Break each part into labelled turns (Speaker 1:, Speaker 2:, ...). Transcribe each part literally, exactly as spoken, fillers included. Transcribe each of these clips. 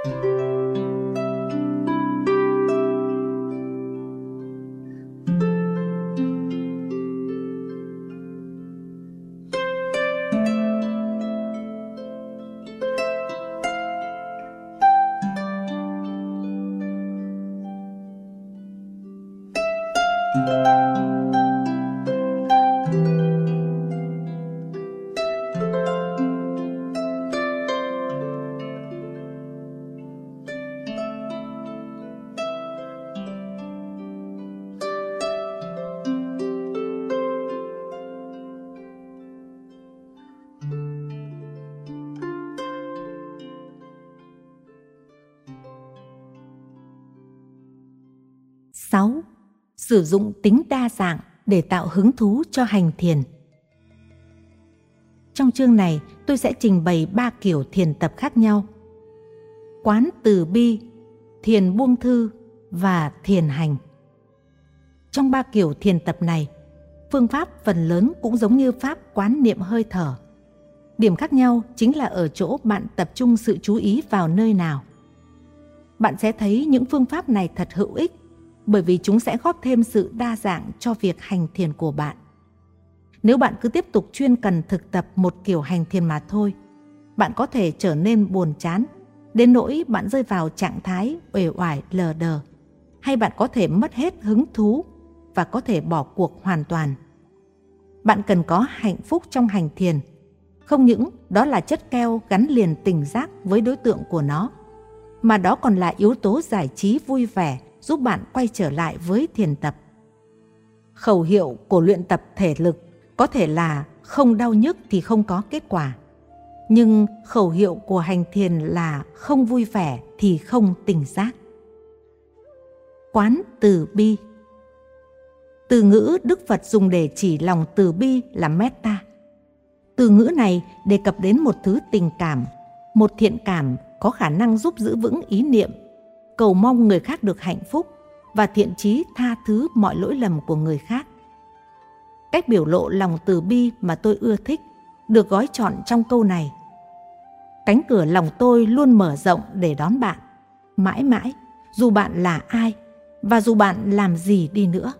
Speaker 1: sáu. Sử dụng tính đa dạng để tạo hứng thú cho hành thiền. Trong chương này, tôi sẽ trình bày ba kiểu thiền tập khác nhau: quán từ bi, thiền buông thư và thiền hành. Trong ba kiểu thiền tập này, phương pháp phần lớn cũng giống như pháp quán niệm hơi thở. Điểm khác nhau chính là ở chỗ bạn tập trung sự chú ý vào nơi nào. Bạn sẽ thấy những phương pháp này thật hữu ích, bởi vì chúng sẽ góp thêm sự đa dạng cho việc hành thiền của bạn. Nếu bạn cứ tiếp tục chuyên cần thực tập một kiểu hành thiền mà thôi, bạn có thể trở nên buồn chán, đến nỗi bạn rơi vào trạng thái uể oải lờ đờ, hay bạn có thể mất hết hứng thú và có thể bỏ cuộc hoàn toàn. Bạn cần có hạnh phúc trong hành thiền, không những đó là chất keo gắn liền tỉnh giác với đối tượng của nó, mà đó còn là yếu tố giải trí vui vẻ giúp bạn quay trở lại với thiền tập. Khẩu hiệu của luyện tập thể lực có thể là không đau nhức thì không có kết quả, nhưng khẩu hiệu của hành thiền là không vui vẻ thì không tỉnh giác. Quán từ bi. Từ ngữ Đức Phật dùng để chỉ lòng từ bi là metta. Từ ngữ này đề cập đến một thứ tình cảm, một thiện cảm có khả năng giúp giữ vững ý niệm, cầu mong người khác được hạnh phúc và thiện chí tha thứ mọi lỗi lầm của người khác. Cách biểu lộ lòng từ bi mà tôi ưa thích được gói trọn trong câu này: cánh cửa lòng tôi luôn mở rộng để đón bạn, mãi mãi, dù bạn là ai và dù bạn làm gì đi nữa.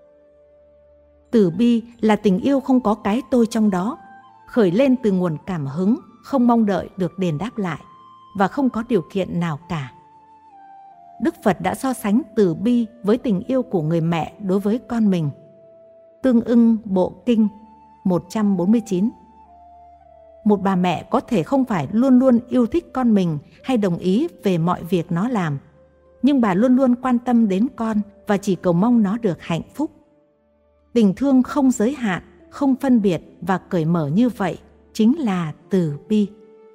Speaker 1: Từ bi là tình yêu không có cái tôi trong đó, khởi lên từ nguồn cảm hứng, không mong đợi được đền đáp lại và không có điều kiện nào cả. Đức Phật đã so sánh từ bi với tình yêu của người mẹ đối với con mình. Tương ưng Bộ Kinh một trăm bốn mươi chín. Một bà mẹ có thể không phải luôn luôn yêu thích con mình hay đồng ý về mọi việc nó làm, nhưng bà luôn luôn quan tâm đến con và chỉ cầu mong nó được hạnh phúc. Tình thương không giới hạn, không phân biệt và cởi mở như vậy chính là từ bi.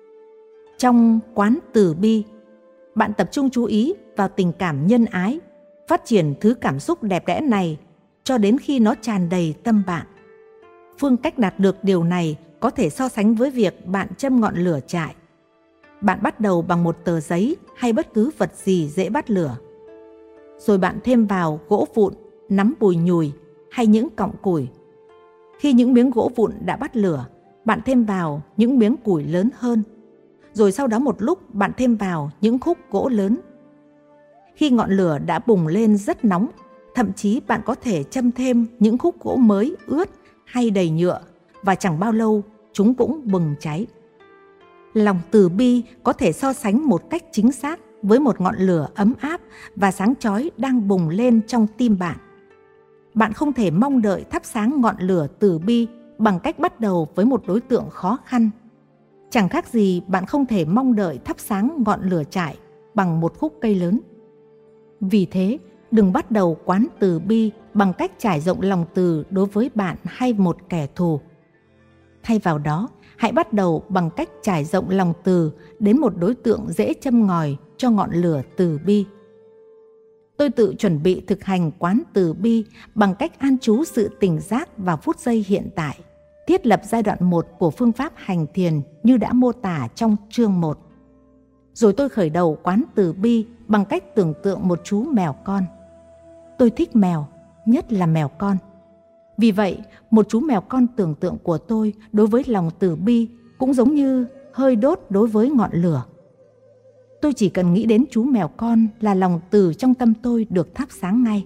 Speaker 1: Trong quán từ bi, bạn tập trung chú ý vào tình cảm nhân ái, phát triển thứ cảm xúc đẹp đẽ này cho đến khi nó tràn đầy tâm bạn. Phương cách đạt được điều này có thể so sánh với việc bạn châm ngọn lửa trại. Bạn bắt đầu bằng một tờ giấy hay bất cứ vật gì dễ bắt lửa. Rồi bạn thêm vào gỗ vụn, nắm bùi nhùi hay những cọng củi. Khi những miếng gỗ vụn đã bắt lửa, bạn thêm vào những miếng củi lớn hơn. Rồi sau đó một lúc bạn thêm vào những khúc gỗ lớn. Khi ngọn lửa đã bùng lên rất nóng, thậm chí bạn có thể châm thêm những khúc gỗ mới ướt hay đầy nhựa, và chẳng bao lâu chúng cũng bừng cháy. Lòng từ bi có thể so sánh một cách chính xác với một ngọn lửa ấm áp và sáng chói đang bùng lên trong tim bạn. Bạn không thể mong đợi thắp sáng ngọn lửa từ bi bằng cách bắt đầu với một đối tượng khó khăn. Chẳng khác gì bạn không thể mong đợi thắp sáng ngọn lửa trại bằng một khúc cây lớn. Vì thế, đừng bắt đầu quán từ bi bằng cách trải rộng lòng từ đối với bạn hay một kẻ thù. Thay vào đó, hãy bắt đầu bằng cách trải rộng lòng từ đến một đối tượng dễ châm ngòi cho ngọn lửa từ bi. Tôi tự chuẩn bị thực hành quán từ bi bằng cách an trú sự tỉnh giác vào phút giây hiện tại, thiết lập giai đoạn một của phương pháp hành thiền như đã mô tả trong chương một. Rồi tôi khởi đầu quán từ bi bằng cách tưởng tượng một chú mèo con. Tôi thích mèo, nhất là mèo con. Vì vậy, một chú mèo con tưởng tượng của tôi đối với lòng từ bi cũng giống như hơi đốt đối với ngọn lửa. Tôi chỉ cần nghĩ đến chú mèo con là lòng từ trong tâm tôi được thắp sáng ngay.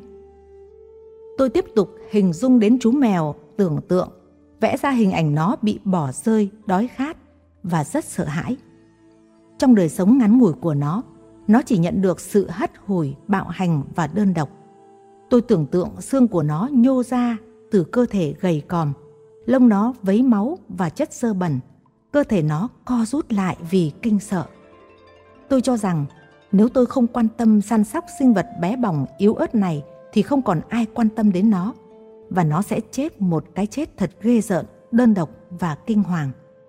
Speaker 1: Tôi tiếp tục hình dung đến chú mèo, tưởng tượng, vẽ ra hình ảnh nó bị bỏ rơi, đói khát và rất sợ hãi. Trong đời sống ngắn ngủi của nó, nó chỉ nhận được sự hất hủi, bạo hành và đơn độc. Tôi tưởng tượng xương của nó nhô ra từ cơ thể gầy còm, lông nó vấy máu và chất xơ bẩn, cơ thể nó co rút lại vì kinh sợ. Tôi cho rằng nếu tôi không quan tâm săn sóc sinh vật bé bỏng yếu ớt này thì không còn ai quan tâm đến nó, và nó sẽ chết một cái chết thật ghê rợn, đơn độc và kinh hoàng.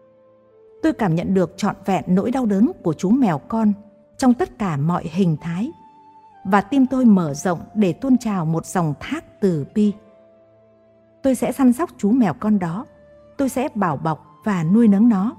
Speaker 1: Tôi cảm nhận được trọn vẹn nỗi đau đớn của chú mèo con trong tất cả mọi hình thái, và tim tôi mở rộng để tuôn trào một dòng thác từ bi. Tôi sẽ săn sóc chú mèo con đó, tôi sẽ bảo bọc và nuôi nấng nó.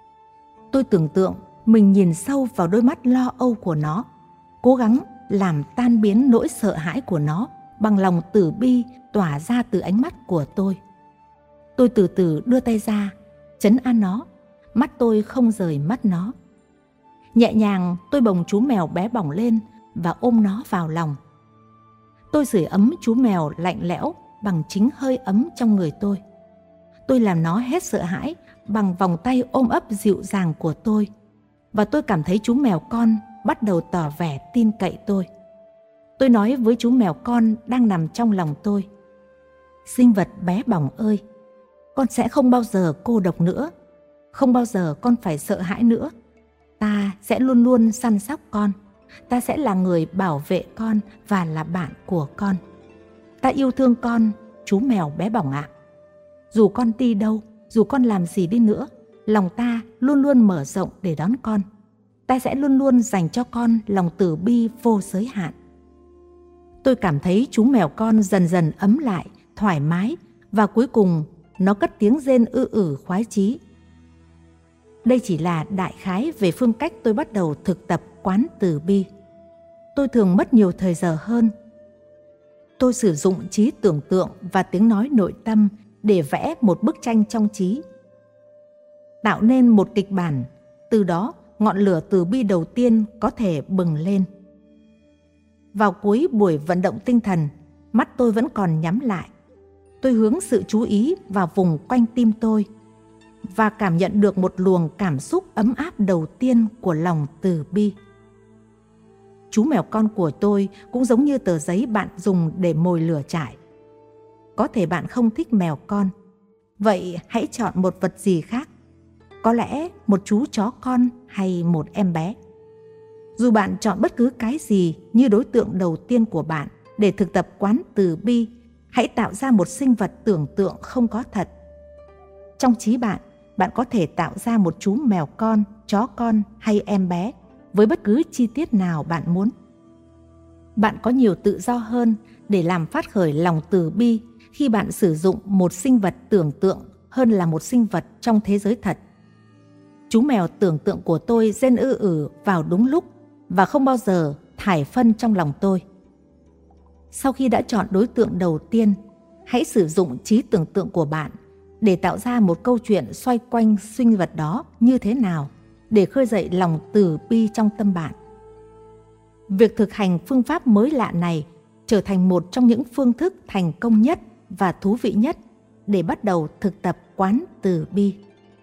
Speaker 1: Tôi tưởng tượng mình nhìn sâu vào đôi mắt lo âu của nó, cố gắng làm tan biến nỗi sợ hãi của nó bằng lòng từ bi tỏa ra từ ánh mắt của tôi. Tôi từ từ đưa tay ra, trấn an nó, mắt tôi không rời mắt nó. Nhẹ nhàng tôi bồng chú mèo bé bỏng lên và ôm nó vào lòng. Tôi sưởi ấm chú mèo lạnh lẽo bằng chính hơi ấm trong người tôi. Tôi làm nó hết sợ hãi bằng vòng tay ôm ấp dịu dàng của tôi, và tôi cảm thấy chú mèo con bắt đầu tỏ vẻ tin cậy tôi. Tôi nói với chú mèo con đang nằm trong lòng tôi: sinh vật bé bỏng ơi, con sẽ không bao giờ cô độc nữa, không bao giờ con phải sợ hãi nữa. Ta sẽ luôn luôn săn sóc con, ta sẽ là người bảo vệ con và là bạn của con. Ta yêu thương con, chú mèo bé bỏng ạ. Dù con đi đâu, dù con làm gì đi nữa, lòng ta luôn luôn mở rộng để đón con. Ta sẽ luôn luôn dành cho con lòng từ bi vô giới hạn. Tôi cảm thấy chú mèo con dần dần ấm lại, thoải mái, và cuối cùng nó cất tiếng rên ư ử khoái chí. Đây chỉ là đại khái về phương cách tôi bắt đầu thực tập quán từ bi. Tôi thường mất nhiều thời giờ hơn. Tôi sử dụng trí tưởng tượng và tiếng nói nội tâm để vẽ một bức tranh trong trí, tạo nên một kịch bản. Từ đó, ngọn lửa từ bi đầu tiên có thể bừng lên. Vào cuối buổi vận động tinh thần, mắt tôi vẫn còn nhắm lại. Tôi hướng sự chú ý vào vùng quanh tim tôi và cảm nhận được một luồng cảm xúc ấm áp đầu tiên của lòng từ bi. Chú mèo con của tôi cũng giống như tờ giấy bạn dùng để mồi lửa trại. Có thể bạn không thích mèo con, vậy hãy chọn một vật gì khác. Có lẽ một chú chó con hay một em bé. Dù bạn chọn bất cứ cái gì như đối tượng đầu tiên của bạn để thực tập quán từ bi, hãy tạo ra một sinh vật tưởng tượng không có thật. Trong trí bạn, bạn có thể tạo ra một chú mèo con, chó con hay em bé với bất cứ chi tiết nào bạn muốn. Bạn có nhiều tự do hơn để làm phát khởi lòng từ bi khi bạn sử dụng một sinh vật tưởng tượng hơn là một sinh vật trong thế giới thật. Chú mèo tưởng tượng của tôi rên ư ử vào đúng lúc và không bao giờ thải phân trong lòng tôi. Sau khi đã chọn đối tượng đầu tiên, hãy sử dụng trí tưởng tượng của bạn để tạo ra một câu chuyện xoay quanh sinh vật đó như thế nào để khơi dậy lòng từ bi trong tâm bạn. Việc thực hành phương pháp mới lạ này trở thành một trong những phương thức thành công nhất và thú vị nhất để bắt đầu thực tập quán từ bi.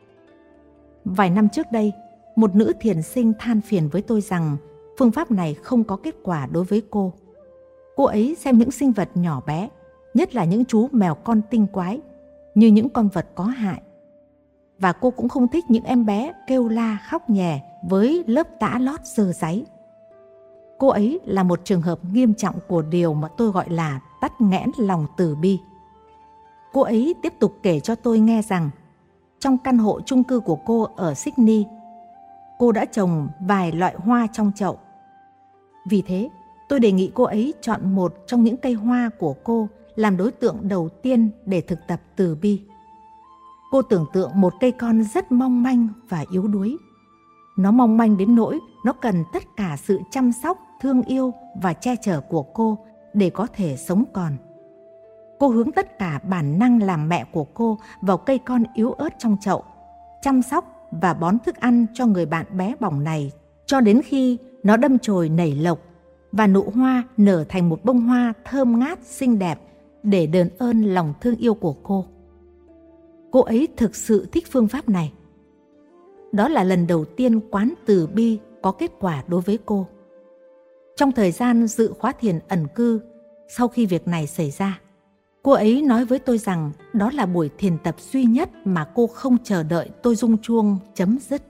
Speaker 1: Vài năm trước đây, một nữ thiền sinh than phiền với tôi rằng phương pháp này không có kết quả đối với cô. Cô ấy xem những sinh vật nhỏ bé, nhất là những chú mèo con tinh quái, như những con vật có hại. Và cô cũng không thích những em bé kêu la khóc nhè với lớp tã lót dơ dáy. Cô ấy là một trường hợp nghiêm trọng của điều mà tôi gọi là tắc nghẽn lòng từ bi. Cô ấy tiếp tục kể cho tôi nghe rằng trong căn hộ chung cư của cô ở Sydney, cô đã trồng vài loại hoa trong chậu. Vì thế, tôi đề nghị cô ấy chọn một trong những cây hoa của cô làm đối tượng đầu tiên để thực tập từ bi. Cô tưởng tượng một cây con rất mong manh và yếu đuối. Nó mong manh đến nỗi nó cần tất cả sự chăm sóc, thương yêu và che chở của cô để có thể sống còn. Cô hướng tất cả bản năng làm mẹ của cô vào cây con yếu ớt trong chậu, chăm sóc và bón thức ăn cho người bạn bé bỏng này cho đến khi nó đâm chồi nảy lộc và nụ hoa nở thành một bông hoa thơm ngát xinh đẹp để đền ơn lòng thương yêu của cô. Cô ấy thực sự thích phương pháp này. Đó là lần đầu tiên quán từ bi có kết quả đối với cô. Trong thời gian dự khóa thiền ẩn cư, sau khi việc này xảy ra, cô ấy nói với tôi rằng đó là buổi thiền tập duy nhất mà cô không chờ đợi tôi rung chuông chấm dứt.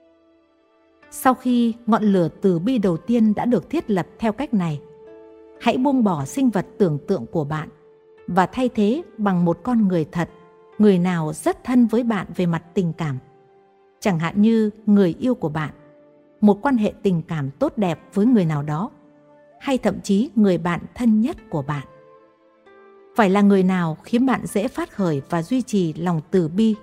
Speaker 1: Sau khi ngọn lửa từ bi đầu tiên đã được thiết lập theo cách này, hãy buông bỏ sinh vật tưởng tượng của bạn và thay thế bằng một con người thật, người nào rất thân với bạn về mặt tình cảm. Chẳng hạn như người yêu của bạn, một quan hệ tình cảm tốt đẹp với người nào đó, hay thậm chí người bạn thân nhất của bạn. Phải là người nào khiến bạn dễ phát khởi và duy trì lòng từ bi.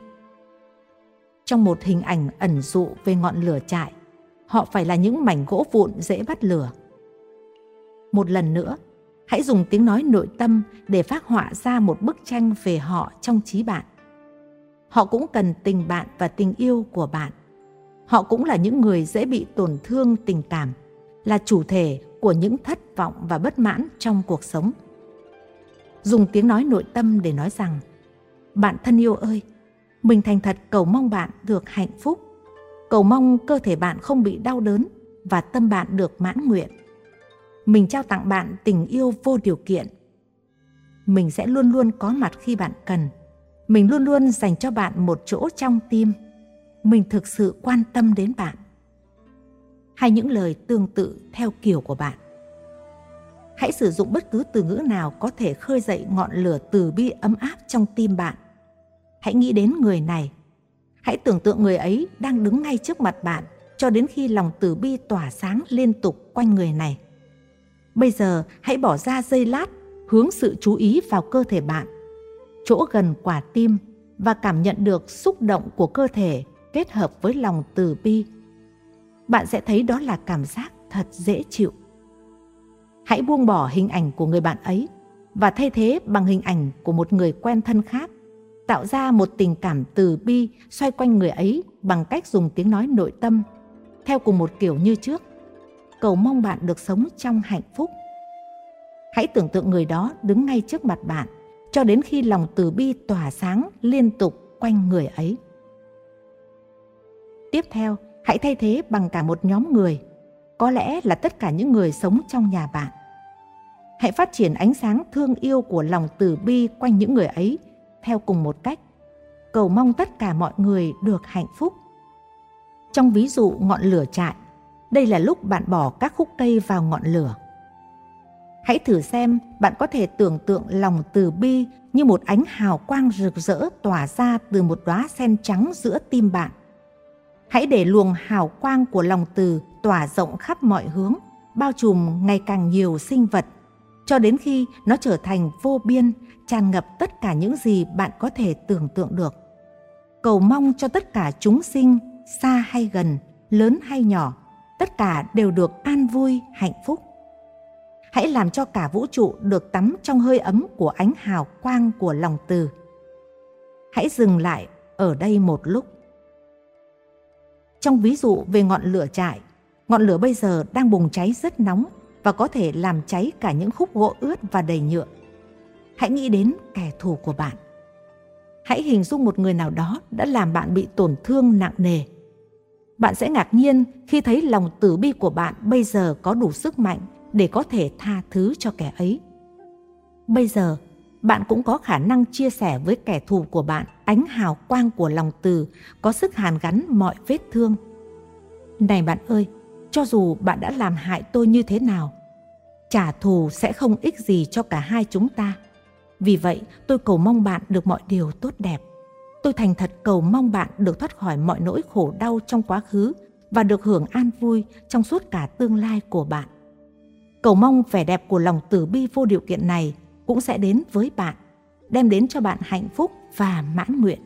Speaker 1: Trong một hình ảnh ẩn dụ về ngọn lửa trại, họ phải là những mảnh gỗ vụn dễ bắt lửa. Một lần nữa, hãy dùng tiếng nói nội tâm để phác họa ra một bức tranh về họ trong trí bạn. Họ cũng cần tình bạn và tình yêu của bạn. Họ cũng là những người dễ bị tổn thương tình cảm, là chủ thể của những thất vọng và bất mãn trong cuộc sống. Dùng tiếng nói nội tâm để nói rằng: bạn thân yêu ơi, mình thành thật cầu mong bạn được hạnh phúc, cầu mong cơ thể bạn không bị đau đớn và tâm bạn được mãn nguyện. Mình trao tặng bạn tình yêu vô điều kiện. Mình sẽ luôn luôn có mặt khi bạn cần. Mình luôn luôn dành cho bạn một chỗ trong tim. Mình thực sự quan tâm đến bạn. Hay những lời tương tự theo kiểu của bạn. Hãy sử dụng bất cứ từ ngữ nào có thể khơi dậy ngọn lửa từ bi ấm áp trong tim bạn. Hãy nghĩ đến người này. Hãy tưởng tượng người ấy đang đứng ngay trước mặt bạn cho đến khi lòng từ bi tỏa sáng liên tục quanh người này. Bây giờ hãy bỏ ra giây lát, hướng sự chú ý vào cơ thể bạn, chỗ gần quả tim, và cảm nhận được xúc động của cơ thể kết hợp với lòng từ bi. Bạn sẽ thấy đó là cảm giác thật dễ chịu. Hãy buông bỏ hình ảnh của người bạn ấy và thay thế bằng hình ảnh của một người quen thân khác, tạo ra một tình cảm từ bi xoay quanh người ấy bằng cách dùng tiếng nói nội tâm, theo cùng một kiểu như trước, cầu mong bạn được sống trong hạnh phúc. Hãy tưởng tượng người đó đứng ngay trước mặt bạn cho đến khi lòng từ bi tỏa sáng liên tục quanh người ấy. Tiếp theo, hãy thay thế bằng cả một nhóm người, có lẽ là tất cả những người sống trong nhà bạn. Hãy phát triển ánh sáng thương yêu của lòng từ bi quanh những người ấy theo cùng một cách, cầu mong tất cả mọi người được hạnh phúc. Trong ví dụ ngọn lửa trại, đây là lúc bạn bỏ các khúc cây vào ngọn lửa. Hãy thử xem bạn có thể tưởng tượng lòng từ bi như một ánh hào quang rực rỡ tỏa ra từ một đóa sen trắng giữa tim bạn. Hãy để luồng hào quang của lòng từ tỏa rộng khắp mọi hướng, bao trùm ngày càng nhiều sinh vật, cho đến khi nó trở thành vô biên, tràn ngập tất cả những gì bạn có thể tưởng tượng được. Cầu mong cho tất cả chúng sinh, xa hay gần, lớn hay nhỏ, tất cả đều được an vui, hạnh phúc. Hãy làm cho cả vũ trụ được tắm trong hơi ấm của ánh hào quang của lòng từ. Hãy dừng lại ở đây một lúc. Trong ví dụ về ngọn lửa trại, ngọn lửa bây giờ đang bùng cháy rất nóng và có thể làm cháy cả những khúc gỗ ướt và đầy nhựa. Hãy nghĩ đến kẻ thù của bạn. Hãy hình dung một người nào đó đã làm bạn bị tổn thương nặng nề. Bạn sẽ ngạc nhiên khi thấy lòng từ bi của bạn bây giờ có đủ sức mạnh để có thể tha thứ cho kẻ ấy. Bây giờ, bạn cũng có khả năng chia sẻ với kẻ thù của bạn ánh hào quang của lòng từ có sức hàn gắn mọi vết thương. Này bạn ơi, cho dù bạn đã làm hại tôi như thế nào, trả thù sẽ không ích gì cho cả hai chúng ta. Vì vậy, tôi cầu mong bạn được mọi điều tốt đẹp. Tôi thành thật cầu mong bạn được thoát khỏi mọi nỗi khổ đau trong quá khứ và được hưởng an vui trong suốt cả tương lai của bạn. Cầu mong vẻ đẹp của lòng từ bi vô điều kiện này cũng sẽ đến với bạn, đem đến cho bạn hạnh phúc và mãn nguyện.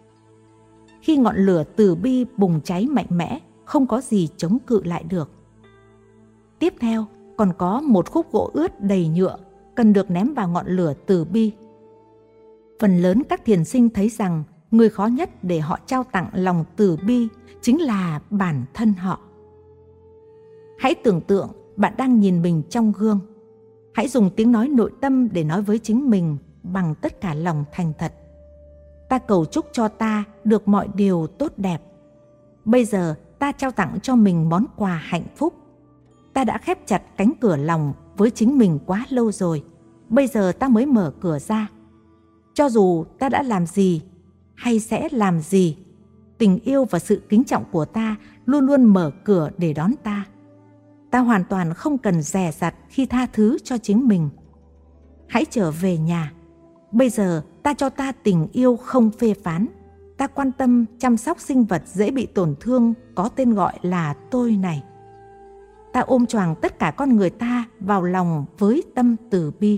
Speaker 1: Khi ngọn lửa từ bi bùng cháy mạnh mẽ, không có gì chống cự lại được. Tiếp theo, còn có một khúc gỗ ướt đầy nhựa cần được ném vào ngọn lửa từ bi. Phần lớn các thiền sinh thấy rằng người khó nhất để họ trao tặng lòng từ bi chính là bản thân họ. Hãy tưởng tượng bạn đang nhìn mình trong gương. Hãy dùng tiếng nói nội tâm để nói với chính mình bằng tất cả lòng thành thật. Ta cầu chúc cho ta được mọi điều tốt đẹp. Bây giờ ta trao tặng cho mình món quà hạnh phúc. Ta đã khép chặt cánh cửa lòng với chính mình quá lâu rồi. Bây giờ ta mới mở cửa ra. Cho dù ta đã làm gì hay sẽ làm gì, tình yêu và sự kính trọng của ta luôn luôn mở cửa để đón ta. Ta hoàn toàn không cần dè dặt khi tha thứ cho chính mình. Hãy trở về nhà. Bây giờ ta cho ta tình yêu không phê phán. Ta quan tâm chăm sóc sinh vật dễ bị tổn thương có tên gọi là tôi này. Ta ôm choàng tất cả con người ta vào lòng với tâm từ bi.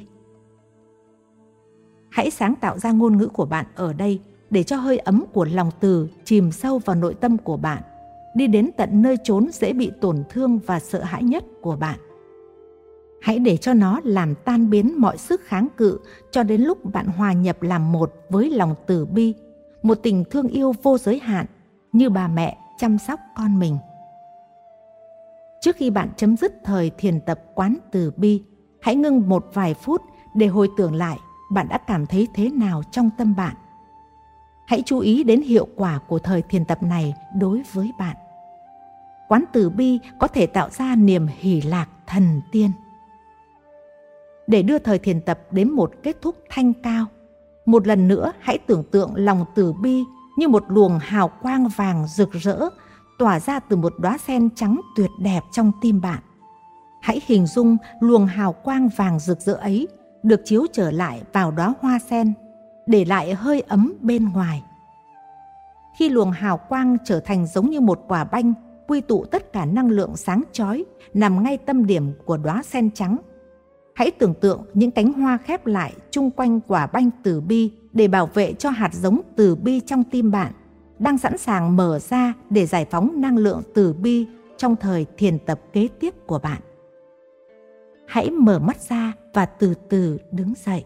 Speaker 1: Hãy sáng tạo ra ngôn ngữ của bạn ở đây để cho hơi ấm của lòng từ chìm sâu vào nội tâm của bạn, đi đến tận nơi chốn dễ bị tổn thương và sợ hãi nhất của bạn. Hãy để cho nó làm tan biến mọi sức kháng cự cho đến lúc bạn hòa nhập làm một với lòng từ bi, một tình thương yêu vô giới hạn như bà mẹ chăm sóc con mình. Trước khi bạn chấm dứt thời thiền tập quán từ bi, hãy ngưng một vài phút để hồi tưởng lại bạn đã cảm thấy thế nào trong tâm bạn. Hãy chú ý đến hiệu quả của thời thiền tập này đối với bạn. Quán từ bi có thể tạo ra niềm hỷ lạc thần tiên. Để đưa thời thiền tập đến một kết thúc thanh cao, một lần nữa hãy tưởng tượng lòng từ bi như một luồng hào quang vàng rực rỡ tỏa ra từ một đóa sen trắng tuyệt đẹp trong tim bạn. Hãy hình dung luồng hào quang vàng rực rỡ ấy được chiếu trở lại vào đóa hoa sen, để lại hơi ấm bên ngoài. Khi luồng hào quang trở thành giống như một quả banh, quy tụ tất cả năng lượng sáng chói nằm ngay tâm điểm của đóa sen trắng. Hãy tưởng tượng những cánh hoa khép lại chung quanh quả banh từ bi để bảo vệ cho hạt giống từ bi trong tim bạn, đang sẵn sàng mở ra để giải phóng năng lượng từ bi trong thời thiền tập kế tiếp của bạn. Hãy mở mắt ra và từ từ đứng dậy.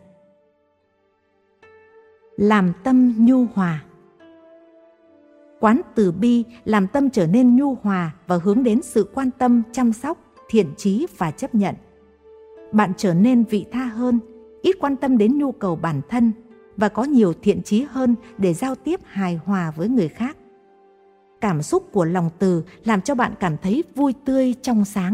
Speaker 1: Làm tâm nhu hòa. Quán từ bi làm tâm trở nên nhu hòa và hướng đến sự quan tâm, chăm sóc, thiện chí và chấp nhận. Bạn trở nên vị tha hơn, ít quan tâm đến nhu cầu bản thân và có nhiều thiện chí hơn để giao tiếp hài hòa với người khác. Cảm xúc của lòng từ làm cho bạn cảm thấy vui tươi trong sáng.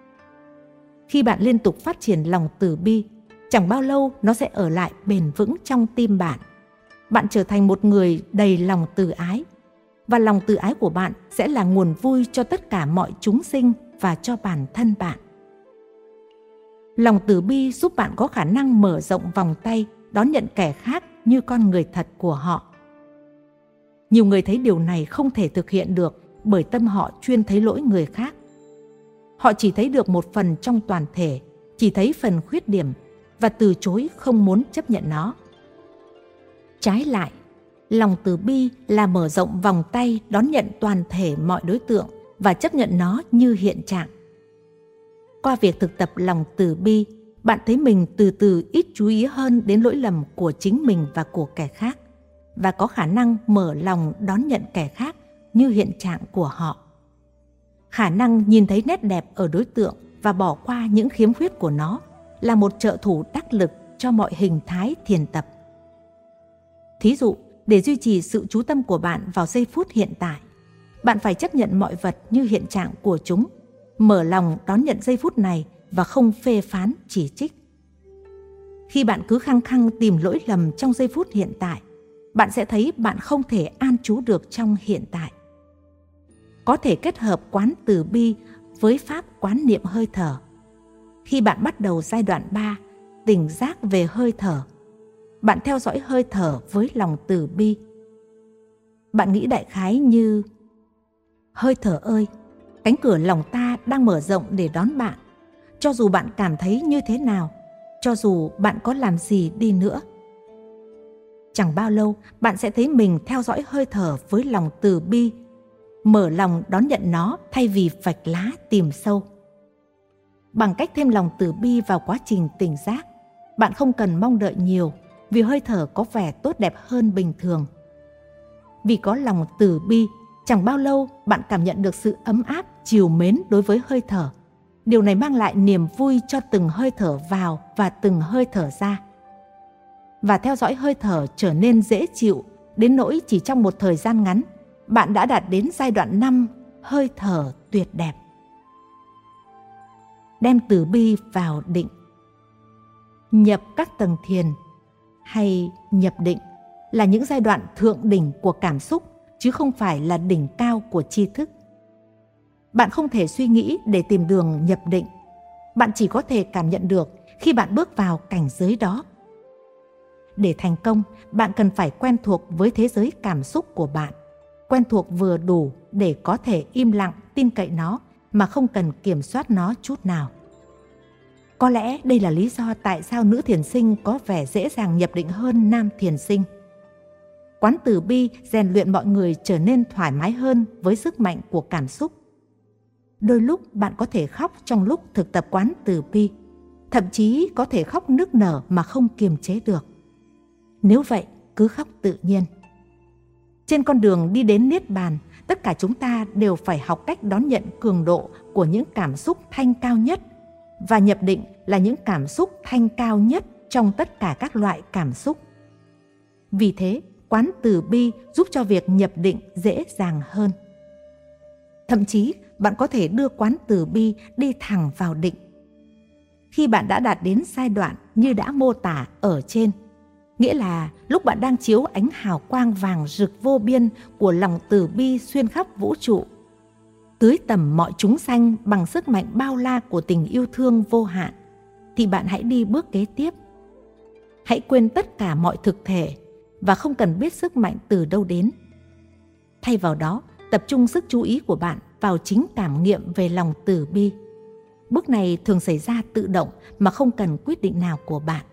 Speaker 1: Khi bạn liên tục phát triển lòng từ bi, chẳng bao lâu nó sẽ ở lại bền vững trong tim bạn. Bạn trở thành một người đầy lòng từ ái, và lòng từ ái của bạn sẽ là nguồn vui cho tất cả mọi chúng sinh và cho bản thân bạn. Lòng từ bi giúp bạn có khả năng mở rộng vòng tay, đón nhận kẻ khác như con người thật của họ. Nhiều người thấy điều này không thể thực hiện được bởi tâm họ chuyên thấy lỗi người khác. Họ chỉ thấy được một phần trong toàn thể, chỉ thấy phần khuyết điểm và từ chối không muốn chấp nhận nó. Trái lại, lòng từ bi là mở rộng vòng tay đón nhận toàn thể mọi đối tượng và chấp nhận nó như hiện trạng. Qua việc thực tập lòng từ bi, bạn thấy mình từ từ ít chú ý hơn đến lỗi lầm của chính mình và của kẻ khác, và có khả năng mở lòng đón nhận kẻ khác như hiện trạng của họ. Khả năng nhìn thấy nét đẹp ở đối tượng và bỏ qua những khiếm khuyết của nó là một trợ thủ đắc lực cho mọi hình thái thiền tập. Thí dụ, để duy trì sự chú tâm của bạn vào giây phút hiện tại, bạn phải chấp nhận mọi vật như hiện trạng của chúng, mở lòng đón nhận giây phút này và không phê phán chỉ trích. Khi bạn cứ khăng khăng tìm lỗi lầm trong giây phút hiện tại, bạn sẽ thấy bạn không thể an trú được trong hiện tại. Có thể kết hợp quán từ bi với pháp quán niệm hơi thở. Khi bạn bắt đầu giai đoạn ba, tỉnh giác về hơi thở, bạn theo dõi hơi thở với lòng từ bi. Bạn nghĩ đại khái như: hơi thở ơi, cánh cửa lòng ta đang mở rộng để đón bạn, cho dù bạn cảm thấy như thế nào, cho dù bạn có làm gì đi nữa. Chẳng bao lâu, bạn sẽ thấy mình theo dõi hơi thở với lòng từ bi, mở lòng đón nhận nó thay vì vạch lá tìm sâu. Bằng cách thêm lòng từ bi vào quá trình tỉnh giác, bạn không cần mong đợi nhiều vì hơi thở có vẻ tốt đẹp hơn bình thường. Vì có lòng từ bi, chẳng bao lâu bạn cảm nhận được sự ấm áp, trìu mến đối với hơi thở Điều này mang lại niềm vui cho từng hơi thở vào và từng hơi thở ra. Và theo dõi hơi thở trở nên dễ chịu đến nỗi chỉ trong một thời gian ngắn, bạn đã đạt đến giai đoạn năm hơi thở tuyệt đẹp. Đem từ bi vào định. Nhập các tầng thiền hay nhập định là những giai đoạn thượng đỉnh của cảm xúc, chứ không phải là đỉnh cao của tri thức. Bạn không thể suy nghĩ để tìm đường nhập định. Bạn chỉ có thể cảm nhận được khi bạn bước vào cảnh giới đó. Để thành công, bạn cần phải quen thuộc với thế giới cảm xúc của bạn, quen thuộc vừa đủ để có thể im lặng tin cậy nó mà không cần kiểm soát nó chút nào. Có lẽ đây là lý do tại sao nữ thiền sinh có vẻ dễ dàng nhập định hơn nam thiền sinh. Quán từ bi rèn luyện mọi người trở nên thoải mái hơn với sức mạnh của cảm xúc. Đôi lúc bạn có thể khóc trong lúc thực tập quán từ bi, thậm chí có thể khóc nức nở mà không kiềm chế được. Nếu vậy, cứ khóc tự nhiên. Trên con đường đi đến Niết Bàn, tất cả chúng ta đều phải học cách đón nhận cường độ của những cảm xúc thanh cao nhất, và nhập định là những cảm xúc thanh cao nhất trong tất cả các loại cảm xúc. Vì thế, quán từ bi giúp cho việc nhập định dễ dàng hơn. Thậm chí, bạn có thể đưa quán từ bi đi thẳng vào định. Khi bạn đã đạt đến giai đoạn như đã mô tả ở trên, nghĩa là lúc bạn đang chiếu ánh hào quang vàng rực vô biên của lòng từ bi xuyên khắp vũ trụ, tưới tầm mọi chúng sanh bằng sức mạnh bao la của tình yêu thương vô hạn, thì bạn hãy đi bước kế tiếp. Hãy quên tất cả mọi thực thể và không cần biết sức mạnh từ đâu đến. Thay vào đó, tập trung sức chú ý của bạn vào chính cảm nghiệm về lòng từ bi. Bước này thường xảy ra tự động mà không cần quyết định nào của bạn.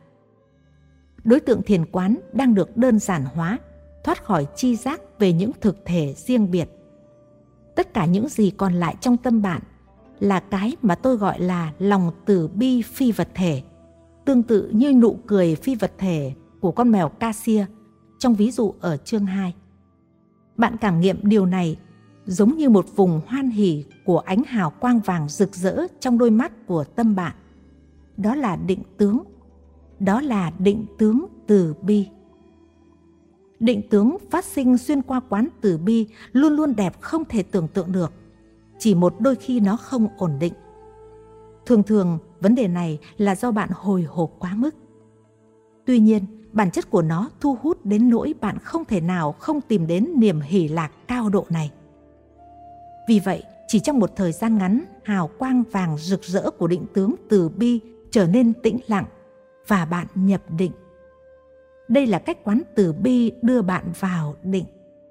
Speaker 1: Đối tượng thiền quán đang được đơn giản hóa, thoát khỏi tri giác về những thực thể riêng biệt. Tất cả những gì còn lại trong tâm bạn là cái mà tôi gọi là lòng từ bi phi vật thể, tương tự như nụ cười phi vật thể của con mèo Cassia trong ví dụ ở chương hai. Bạn cảm nghiệm điều này giống như một vùng hoan hỉ của ánh hào quang vàng rực rỡ trong đôi mắt của tâm bạn. Đó là định tướng. Đó là định tướng từ bi. Định tướng phát sinh xuyên qua quán từ bi luôn luôn đẹp không thể tưởng tượng được. Chỉ một đôi khi nó không ổn định. Thường thường, vấn đề này là do bạn hồi hộp quá mức. Tuy nhiên, bản chất của nó thu hút đến nỗi bạn không thể nào không tìm đến niềm hỷ lạc cao độ này. Vì vậy, chỉ trong một thời gian ngắn, hào quang vàng rực rỡ của định tướng từ bi trở nên tĩnh lặng và bạn nhập định. Đây là cách quán từ bi đưa bạn vào định.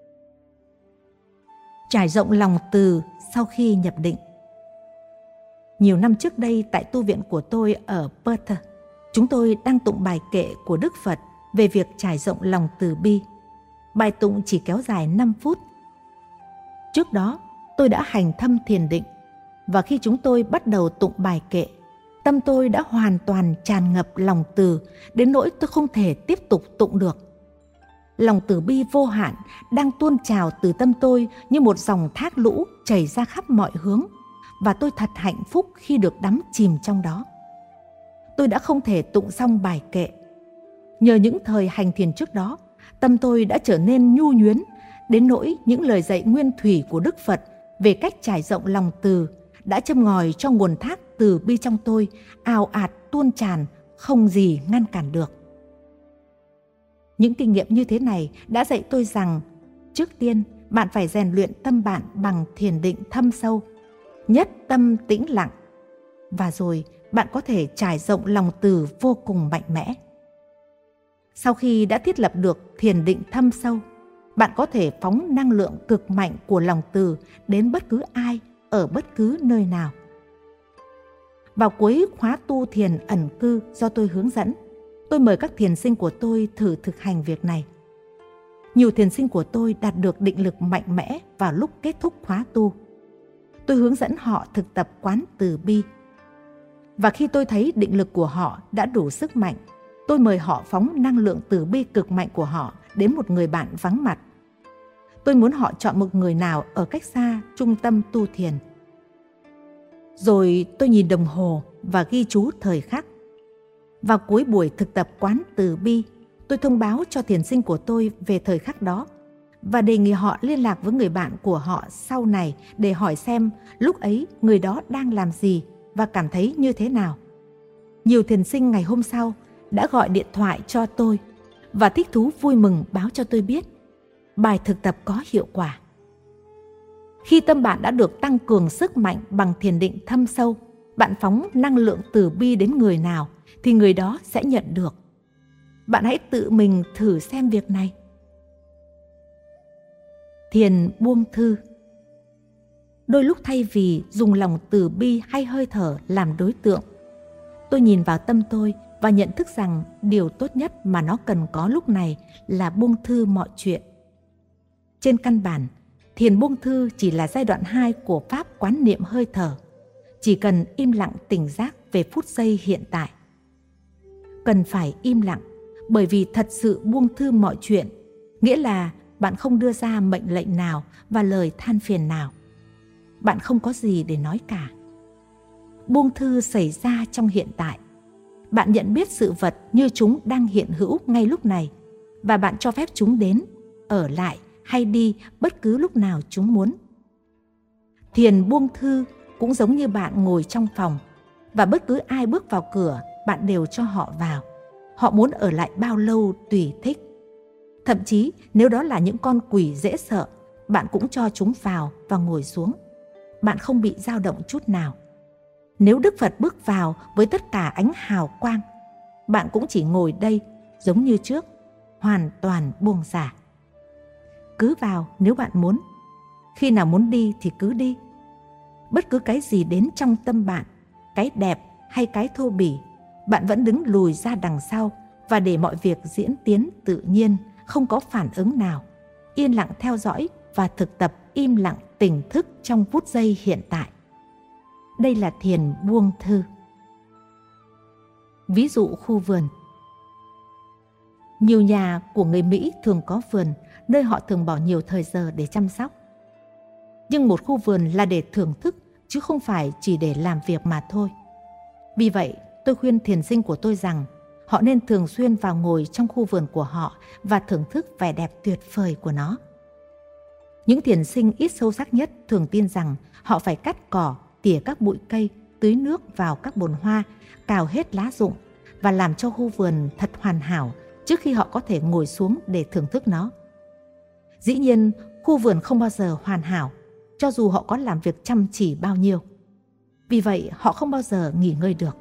Speaker 1: Trải rộng lòng từ sau khi nhập định. Nhiều năm trước đây tại tu viện của tôi ở Perth, chúng tôi đang tụng bài kệ của Đức Phật về việc trải rộng lòng từ bi. Bài tụng chỉ kéo dài năm phút. Trước đó, tôi đã hành thâm thiền định, và khi chúng tôi bắt đầu tụng bài kệ, tâm tôi đã hoàn toàn tràn ngập lòng từ đến nỗi tôi không thể tiếp tục tụng được. Lòng từ bi vô hạn đang tuôn trào từ tâm tôi như một dòng thác lũ chảy ra khắp mọi hướng, và tôi thật hạnh phúc khi được đắm chìm trong đó. Tôi đã không thể tụng xong bài kệ. Nhờ những thời hành thiền trước đó, tâm tôi đã trở nên nhu nhuyến đến nỗi những lời dạy nguyên thủy của Đức Phật về cách trải rộng lòng từ đã châm ngòi cho nguồn thác từ bi trong tôi ào ạt tuôn tràn, không gì ngăn cản được. Những kinh nghiệm như thế này đã dạy tôi rằng trước tiên bạn phải rèn luyện tâm bạn bằng thiền định thâm sâu, nhất tâm tĩnh lặng, và rồi bạn có thể trải rộng lòng từ vô cùng mạnh mẽ. Sau khi đã thiết lập được thiền định thâm sâu, bạn có thể phóng năng lượng cực mạnh của lòng từ đến bất cứ ai, ở bất cứ nơi nào. Vào cuối khóa tu thiền ẩn cư do tôi hướng dẫn, tôi mời các thiền sinh của tôi thử thực hành việc này. Nhiều thiền sinh của tôi đạt được định lực mạnh mẽ vào lúc kết thúc khóa tu. Tôi hướng dẫn họ thực tập quán từ bi. Và khi tôi thấy định lực của họ đã đủ sức mạnh, tôi mời họ phóng năng lượng từ bi cực mạnh của họ đến một người bạn vắng mặt. Tôi muốn họ chọn một người nào ở cách xa trung tâm tu thiền. Rồi tôi nhìn đồng hồ và ghi chú thời khắc. Vào cuối buổi thực tập quán từ bi, tôi thông báo cho thiền sinh của tôi về thời khắc đó và đề nghị họ liên lạc với người bạn của họ sau này để hỏi xem lúc ấy người đó đang làm gì và cảm thấy như thế nào. Nhiều thiền sinh ngày hôm sau đã gọi điện thoại cho tôi và thích thú vui mừng báo cho tôi biết bài thực tập có hiệu quả. Khi tâm bạn đã được tăng cường sức mạnh bằng thiền định thâm sâu, bạn phóng năng lượng từ bi đến người nào thì người đó sẽ nhận được. Bạn hãy tự mình thử xem việc này. Thiền buông thư. Đôi lúc thay vì dùng lòng từ bi hay hơi thở làm đối tượng, tôi nhìn vào tâm tôi và nhận thức rằng điều tốt nhất mà nó cần có lúc này là buông thư mọi chuyện. Trên căn bản, thiền buông thư chỉ là giai đoạn hai của pháp quán niệm hơi thở. Chỉ cần im lặng tỉnh giác về phút giây hiện tại. Cần phải im lặng, bởi vì thật sự buông thư mọi chuyện, nghĩa là bạn không đưa ra mệnh lệnh nào và lời than phiền nào. Bạn không có gì để nói cả. Buông thư xảy ra trong hiện tại. Bạn nhận biết sự vật như chúng đang hiện hữu ngay lúc này và bạn cho phép chúng đến, ở lại hay đi bất cứ lúc nào chúng muốn. Thiền buông thư cũng giống như bạn ngồi trong phòng và bất cứ ai bước vào cửa, bạn đều cho họ vào. Họ muốn ở lại bao lâu tùy thích. Thậm chí nếu đó là những con quỷ dễ sợ, bạn cũng cho chúng vào và ngồi xuống. Bạn không bị dao động chút nào. Nếu Đức Phật bước vào với tất cả ánh hào quang, bạn cũng chỉ ngồi đây giống như trước, hoàn toàn buông xả. Cứ vào nếu bạn muốn. Khi nào muốn đi thì cứ đi. Bất cứ cái gì đến trong tâm bạn, cái đẹp hay cái thô bỉ, bạn vẫn đứng lùi ra đằng sau và để mọi việc diễn tiến tự nhiên, không có phản ứng nào. Yên lặng theo dõi và thực tập im lặng tỉnh thức trong phút giây hiện tại. Đây là thiền buông thư. Ví dụ khu vườn. Nhiều nhà của người Mỹ thường có vườn, nơi họ thường bỏ nhiều thời giờ để chăm sóc. Nhưng một khu vườn là để thưởng thức, chứ không phải chỉ để làm việc mà thôi. Vì vậy, tôi khuyên thiền sinh của tôi rằng họ nên thường xuyên vào ngồi trong khu vườn của họ và thưởng thức vẻ đẹp tuyệt vời của nó. Những thiền sinh ít sâu sắc nhất thường tin rằng họ phải cắt cỏ, tỉa các bụi cây, tưới nước vào các bồn hoa, cào hết lá rụng và làm cho khu vườn thật hoàn hảo trước khi họ có thể ngồi xuống để thưởng thức nó. Dĩ nhiên, khu vườn không bao giờ hoàn hảo, cho dù họ có làm việc chăm chỉ bao nhiêu. Vì vậy, họ không bao giờ nghỉ ngơi được.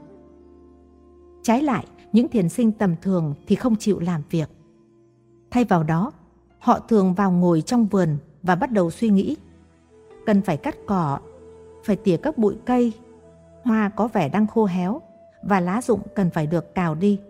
Speaker 1: Trái lại, những thiền sinh tầm thường thì không chịu làm việc. Thay vào đó, họ thường vào ngồi trong vườn và bắt đầu suy nghĩ. Cần phải cắt cỏ, phải tỉa các bụi cây, hoa có vẻ đang khô héo và lá rụng cần phải được cào đi.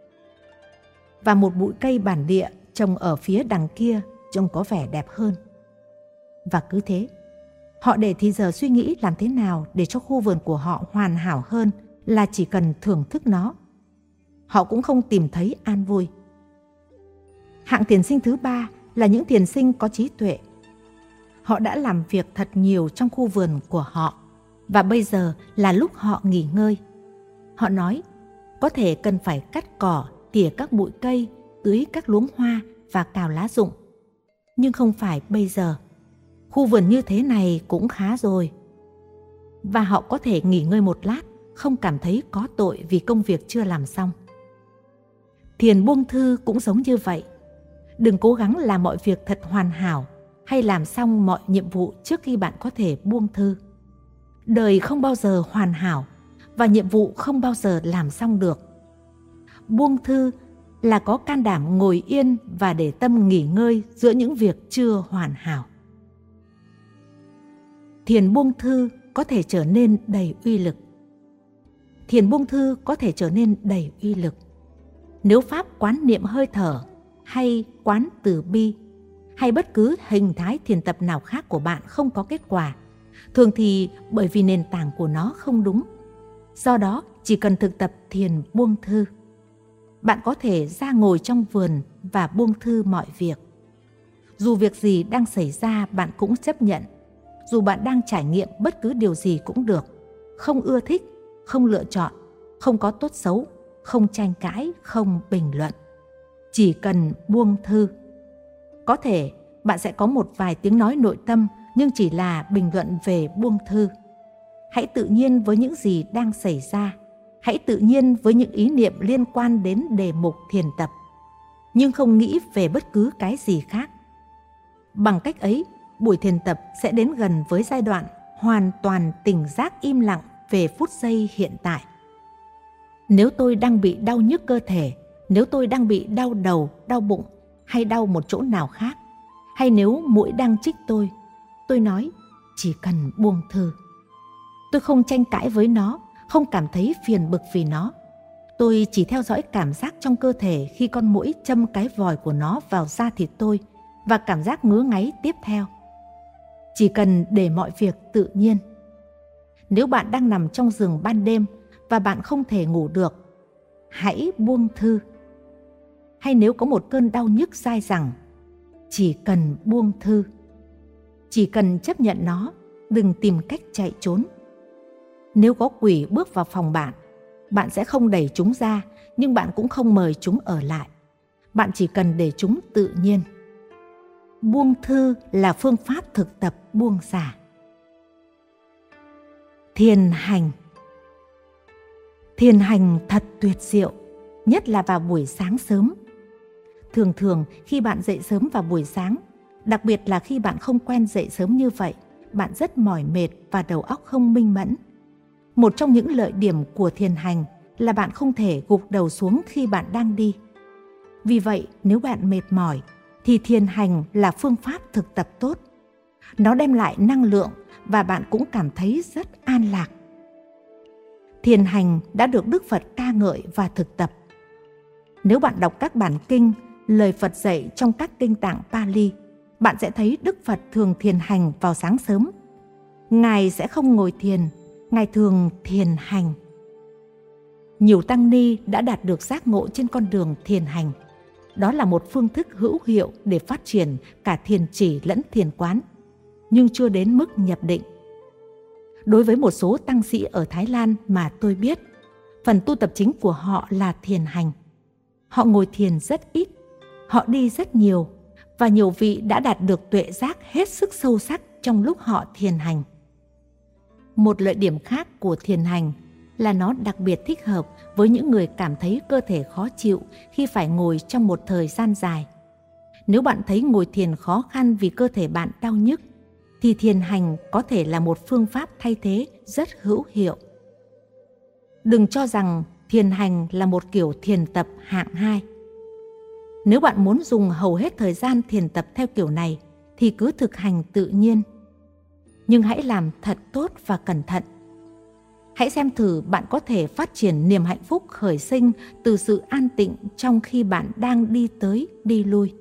Speaker 1: Và một bụi cây bản địa trồng ở phía đằng kia trông có vẻ đẹp hơn. Và cứ thế, họ để thì giờ suy nghĩ làm thế nào để cho khu vườn của họ hoàn hảo hơn là chỉ cần thưởng thức nó. Họ cũng không tìm thấy an vui. Hạng thiền sinh thứ ba là những thiền sinh có trí tuệ. Họ đã làm việc thật nhiều trong khu vườn của họ và bây giờ là lúc họ nghỉ ngơi. Họ nói, có thể cần phải cắt cỏ, tỉa các bụi cây, tưới các luống hoa và cào lá rụng. Nhưng không phải bây giờ. Khu vườn như thế này cũng khá rồi. Và họ có thể nghỉ ngơi một lát, không cảm thấy có tội vì công việc chưa làm xong. Thiền buông thư cũng giống như vậy. Đừng cố gắng làm mọi việc thật hoàn hảo hay làm xong mọi nhiệm vụ trước khi bạn có thể buông thư. Đời không bao giờ hoàn hảo và nhiệm vụ không bao giờ làm xong được. Buông thư là có can đảm ngồi yên và để tâm nghỉ ngơi giữa những việc chưa hoàn hảo. Thiền buông thư có thể trở nên đầy uy lực. Thiền buông thư có thể trở nên đầy uy lực nếu pháp quán niệm hơi thở hay quán từ bi hay bất cứ hình thái thiền tập nào khác của bạn không có kết quả. Thường thì bởi vì nền tảng của nó không đúng. Do đó, chỉ cần thực tập thiền buông thư, bạn có thể ra ngồi trong vườn và buông thư mọi việc. Dù việc gì đang xảy ra bạn cũng chấp nhận. Dù bạn đang trải nghiệm bất cứ điều gì cũng được. không ưa thích, không lựa chọn, không có tốt xấu, không tranh cãi, không bình luận. Chỉ cần buông thư. Có thể bạn sẽ có một vài tiếng nói nội tâm, nhưng chỉ là bình luận về buông thư. Hãy tự nhiên với những gì đang xảy ra. Hãy tự nhiên với những ý niệm liên quan đến đề mục thiền tập, nhưng không nghĩ về bất cứ cái gì khác. Bằng cách ấy, buổi thiền tập sẽ đến gần với giai đoạn hoàn toàn tỉnh giác im lặng về phút giây hiện tại. Nếu tôi đang bị đau nhức cơ thể, nếu tôi đang bị đau đầu, đau bụng hay đau một chỗ nào khác, hay nếu muỗi đang chích tôi, tôi nói chỉ cần buông thư. Tôi không tranh cãi với nó, không cảm thấy phiền bực vì nó. Tôi chỉ theo dõi cảm giác trong cơ thể khi con muỗi châm cái vòi của nó vào da thịt tôi và cảm giác ngứa ngáy tiếp theo. Chỉ cần để mọi việc tự nhiên. Nếu bạn đang nằm trong giường ban đêm và bạn không thể ngủ được, hãy buông thư. Hay nếu có một cơn đau nhức dai dẳng, chỉ cần buông thư. Chỉ cần chấp nhận nó, đừng tìm cách chạy trốn. Nếu có quỷ bước vào phòng bạn, bạn sẽ không đẩy chúng ra, nhưng bạn cũng không mời chúng ở lại. Bạn chỉ cần để chúng tự nhiên. Buông thư là phương pháp thực tập buông xả. Thiền hành. Thiền hành thật tuyệt diệu, nhất là vào buổi sáng sớm. Thường thường khi bạn dậy sớm vào buổi sáng, đặc biệt là khi bạn không quen dậy sớm như vậy, bạn rất mỏi mệt và đầu óc không minh mẫn. Một trong những lợi điểm của thiền hành là bạn không thể gục đầu xuống khi bạn đang đi. Vì vậy, nếu bạn mệt mỏi, thì thiền hành là phương pháp thực tập tốt. Nó đem lại năng lượng và bạn cũng cảm thấy rất an lạc. Thiền hành đã được Đức Phật ca ngợi và thực tập. Nếu bạn đọc các bản kinh, lời Phật dạy trong các kinh tạng Pali, bạn sẽ thấy Đức Phật thường thiền hành vào sáng sớm. Ngài sẽ không ngồi thiền, Ngài thường thiền hành. Nhiều tăng ni đã đạt được giác ngộ trên con đường thiền hành. Đó là một phương thức hữu hiệu để phát triển cả thiền chỉ lẫn thiền quán, nhưng chưa đến mức nhập định. Đối với một số tăng sĩ ở Thái Lan mà tôi biết, phần tu tập chính của họ là thiền hành. Họ ngồi thiền rất ít, họ đi rất nhiều, và nhiều vị đã đạt được tuệ giác hết sức sâu sắc trong lúc họ thiền hành. Một lợi điểm khác của thiền hành là nó đặc biệt thích hợp với những người cảm thấy cơ thể khó chịu khi phải ngồi trong một thời gian dài. Nếu bạn thấy ngồi thiền khó khăn vì cơ thể bạn đau nhức, thì thiền hành có thể là một phương pháp thay thế rất hữu hiệu. Đừng cho rằng thiền hành là một kiểu thiền tập hạng hai. Nếu bạn muốn dùng hầu hết thời gian thiền tập theo kiểu này, thì cứ thực hành tự nhiên. Nhưng hãy làm thật tốt và cẩn thận. Hãy xem thử bạn có thể phát triển niềm hạnh phúc khởi sinh từ sự an tịnh trong khi bạn đang đi tới đi lui.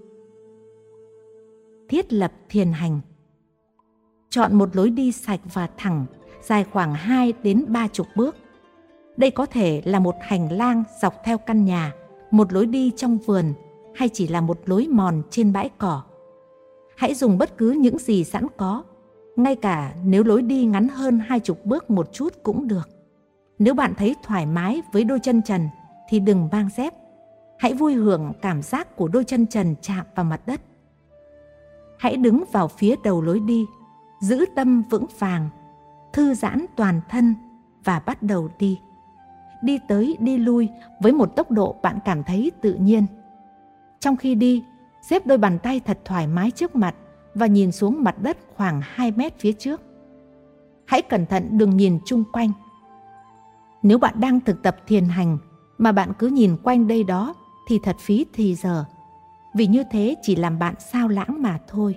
Speaker 1: Thiết lập thiền hành. Chọn một lối đi sạch và thẳng, dài khoảng hai đến ba chục bước. Đây có thể là một hành lang dọc theo căn nhà, một lối đi trong vườn, hay chỉ là một lối mòn trên bãi cỏ. Hãy dùng bất cứ những gì sẵn có, ngay cả nếu lối đi ngắn hơn hai chục bước một chút cũng được. Nếu bạn thấy thoải mái với đôi chân trần thì đừng mang dép. Hãy vui hưởng cảm giác của đôi chân trần chạm vào mặt đất. Hãy đứng vào phía đầu lối đi, giữ tâm vững vàng, thư giãn toàn thân và bắt đầu đi. Đi tới đi lui với một tốc độ bạn cảm thấy tự nhiên. Trong khi đi, xếp đôi bàn tay thật thoải mái trước mặt và nhìn xuống mặt đất khoảng hai mét phía trước. Hãy cẩn thận đừng nhìn chung quanh. Nếu bạn đang thực tập thiền hành mà bạn cứ nhìn quanh đây đó thì thật phí thì giờ, vì như thế chỉ làm bạn sao lãng mà thôi.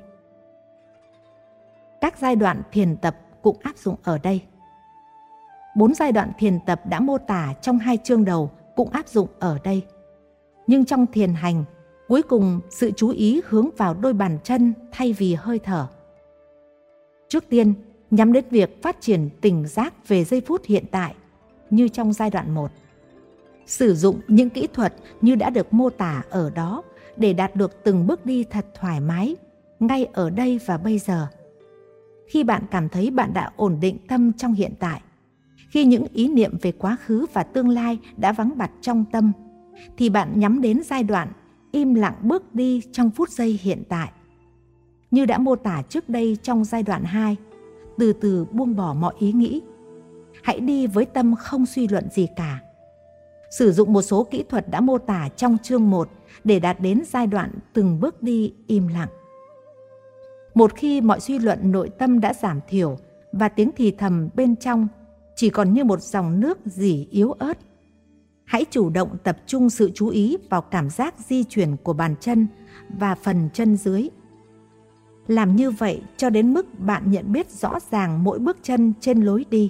Speaker 1: Các giai đoạn thiền tập cũng áp dụng ở đây. Bốn giai đoạn thiền tập đã mô tả trong hai chương đầu cũng áp dụng ở đây. Nhưng trong thiền hành, cuối cùng sự chú ý hướng vào đôi bàn chân thay vì hơi thở. Trước tiên, nhắm đến việc phát triển tỉnh giác về giây phút hiện tại, như trong giai đoạn một. Sử dụng những kỹ thuật như đã được mô tả ở đó để đạt được từng bước đi thật thoải mái, ngay ở đây và bây giờ. Khi bạn cảm thấy bạn đã ổn định tâm trong hiện tại, khi những ý niệm về quá khứ và tương lai đã vắng bặt trong tâm, thì bạn nhắm đến giai đoạn im lặng bước đi trong phút giây hiện tại. Như đã mô tả trước đây trong giai đoạn hai, từ từ buông bỏ mọi ý nghĩ. Hãy đi với tâm không suy luận gì cả. Sử dụng một số kỹ thuật đã mô tả trong chương một để đạt đến giai đoạn từng bước đi im lặng. Một khi mọi suy luận nội tâm đã giảm thiểu và tiếng thì thầm bên trong chỉ còn như một dòng nước rỉ yếu ớt, hãy chủ động tập trung sự chú ý vào cảm giác di chuyển của bàn chân và phần chân dưới. Làm như vậy cho đến mức bạn nhận biết rõ ràng mỗi bước chân trên lối đi.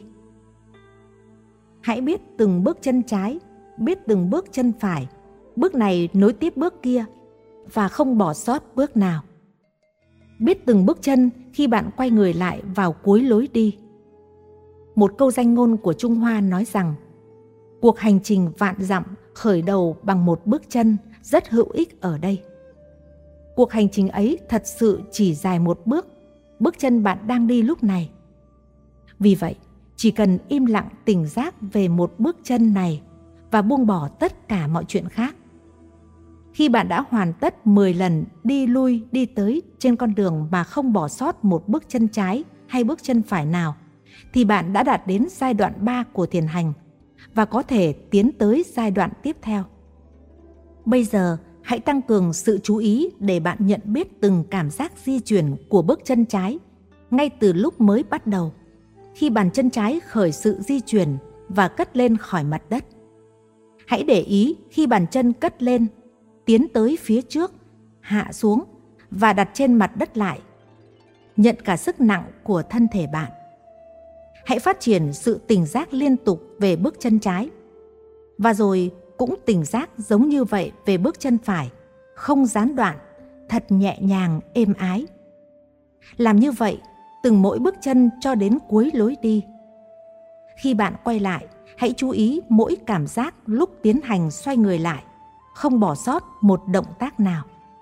Speaker 1: Hãy biết từng bước chân trái, biết từng bước chân phải, bước này nối tiếp bước kia và không bỏ sót bước nào. Biết từng bước chân khi bạn quay người lại vào cuối lối đi. Một câu danh ngôn của Trung Hoa nói rằng, cuộc hành trình vạn dặm khởi đầu bằng một bước chân rất hữu ích ở đây. Cuộc hành trình ấy thật sự chỉ dài một bước, bước chân bạn đang đi lúc này. Vì vậy, chỉ cần im lặng tỉnh giác về một bước chân này và buông bỏ tất cả mọi chuyện khác. Khi bạn đã hoàn tất mười lần đi lui đi tới trên con đường mà không bỏ sót một bước chân trái hay bước chân phải nào, thì bạn đã đạt đến giai đoạn ba của thiền hành và có thể tiến tới giai đoạn tiếp theo. Bây giờ, hãy tăng cường sự chú ý để bạn nhận biết từng cảm giác di chuyển của bước chân trái ngay từ lúc mới bắt đầu, khi bàn chân trái khởi sự di chuyển và cất lên khỏi mặt đất. Hãy để ý khi bàn chân cất lên, tiến tới phía trước, hạ xuống và đặt trên mặt đất lại. Nhận cả sức nặng của thân thể bạn. Hãy phát triển sự tỉnh giác liên tục về bước chân trái. Và rồi cũng tỉnh giác giống như vậy về bước chân phải, không gián đoạn, thật nhẹ nhàng, êm ái. Làm như vậy, từng mỗi bước chân cho đến cuối lối đi. Khi bạn quay lại, hãy chú ý mỗi cảm giác lúc tiến hành xoay người lại, không bỏ sót một động tác nào.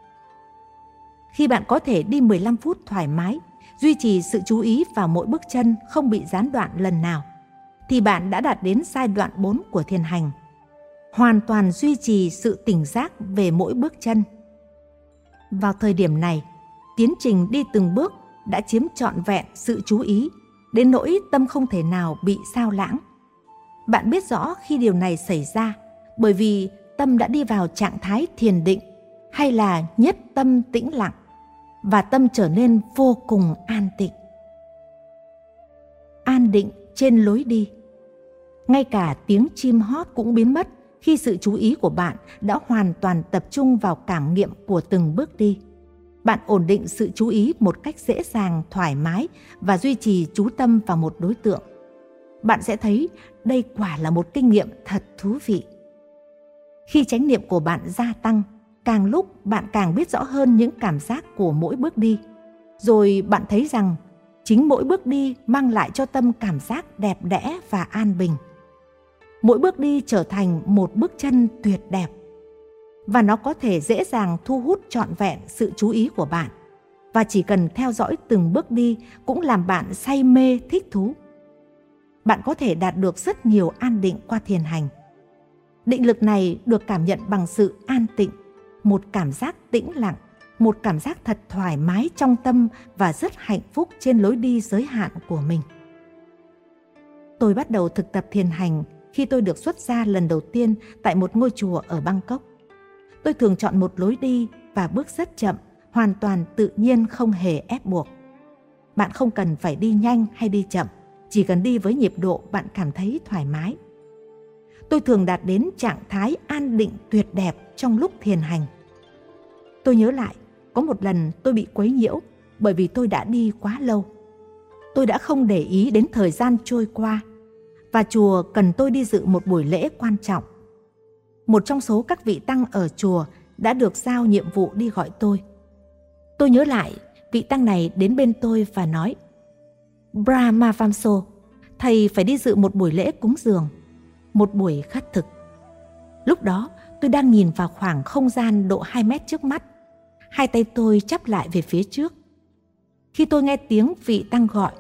Speaker 1: Khi bạn có thể đi mười lăm phút thoải mái, duy trì sự chú ý vào mỗi bước chân không bị gián đoạn lần nào, thì bạn đã đạt đến giai đoạn bốn của thiền hành. Hoàn toàn duy trì sự tỉnh giác về mỗi bước chân. Vào thời điểm này, tiến trình đi từng bước đã chiếm trọn vẹn sự chú ý, đến nỗi tâm không thể nào bị sao lãng. Bạn biết rõ khi điều này xảy ra, bởi vì tâm đã đi vào trạng thái thiền định, hay là nhất tâm tĩnh lặng, và tâm trở nên vô cùng an tịnh. An định trên lối đi. Ngay cả tiếng chim hót cũng biến mất khi sự chú ý của bạn đã hoàn toàn tập trung vào cảm nghiệm của từng bước đi. Bạn ổn định sự chú ý một cách dễ dàng, thoải mái và duy trì chú tâm vào một đối tượng. Bạn sẽ thấy đây quả là một kinh nghiệm thật thú vị. Khi chánh niệm của bạn gia tăng, càng lúc bạn càng biết rõ hơn những cảm giác của mỗi bước đi. Rồi bạn thấy rằng chính mỗi bước đi mang lại cho tâm cảm giác đẹp đẽ và an bình. Mỗi bước đi trở thành một bước chân tuyệt đẹp. Và nó có thể dễ dàng thu hút trọn vẹn sự chú ý của bạn. Và chỉ cần theo dõi từng bước đi cũng làm bạn say mê thích thú. Bạn có thể đạt được rất nhiều an định qua thiền hành. Định lực này được cảm nhận bằng sự an tịnh, một cảm giác tĩnh lặng, một cảm giác thật thoải mái trong tâm và rất hạnh phúc trên lối đi giới hạn của mình. Tôi bắt đầu thực tập thiền hành khi tôi được xuất gia lần đầu tiên tại một ngôi chùa ở Bangkok. Tôi thường chọn một lối đi và bước rất chậm, hoàn toàn tự nhiên, không hề ép buộc. Bạn không cần phải đi nhanh hay đi chậm, chỉ cần đi với nhịp độ bạn cảm thấy thoải mái. Tôi thường đạt đến trạng thái an định tuyệt đẹp trong lúc thiền hành. Tôi nhớ lại, có một lần tôi bị quấy nhiễu bởi vì tôi đã đi quá lâu. Tôi đã không để ý đến thời gian trôi qua và chùa cần tôi đi dự một buổi lễ quan trọng. Một trong số các vị tăng ở chùa đã được giao nhiệm vụ đi gọi tôi. Tôi nhớ lại, vị tăng này đến bên tôi và nói: Brahma Vamso, thầy phải đi dự một buổi lễ cúng dường, một buổi khất thực. Lúc đó tôi đang nhìn vào khoảng không gian độ hai mét trước mắt. Hai tay tôi chắp lại về phía trước. Khi tôi nghe tiếng vị tăng gọi,